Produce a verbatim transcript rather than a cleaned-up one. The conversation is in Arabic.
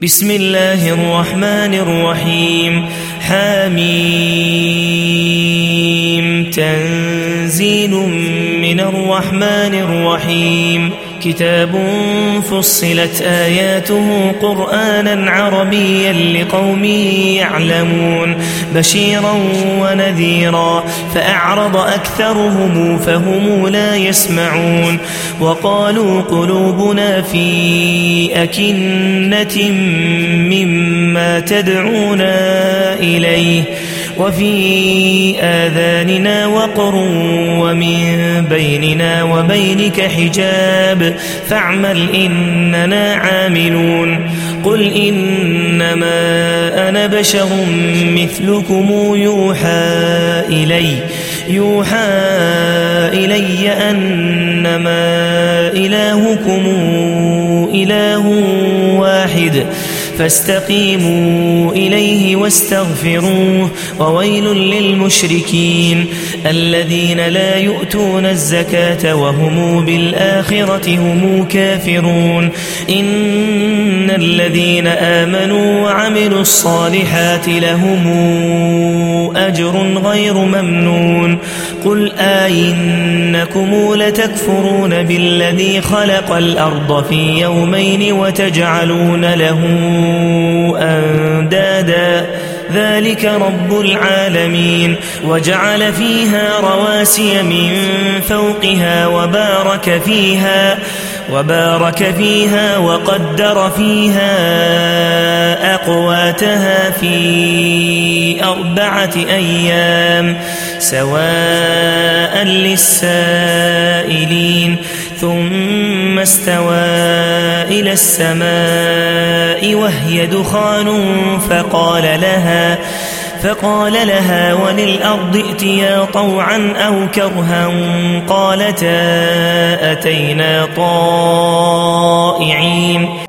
بسم الله الرحمن الرحيم حميم تنزيل من الرحمن الرحيم كتاب فصلت آياته قرآنا عربيا لقوم يعلمون بشيرا ونذيرا فأعرض أكثرهم فهم لا يسمعون وقالوا قلوبنا في أكنة مما تدعونا إليه وفي آذاننا وقر ومن بيننا وبينك حجاب فاعمل إننا عاملون قل إنما أنا بشر مثلكم يوحى إلي يوحى إلي أنما إلهكم إله واحد فاستقيموا إليه واستغفروه وويل للمشركين الذين لا يؤتون الزكاة وهم بالآخرة هم كافرون إن الذين آمنوا وعملوا الصالحات لهم أجر غير ممنون قل آئنكم لتكفرون بالذي خلق الأرض في يومين وتجعلون له أندادا ذلك رب العالمين وجعل فيها رواسي من فوقها وبارك فيها وبارك فيها وقدر فيها أقواتها في أربعة أيام سواء للسائلين ثم استوى إلى السماء وهي دخان فقال لها فقال لها وللأرض ائتيا طوعا أو كرها قالتا أتينا طائعين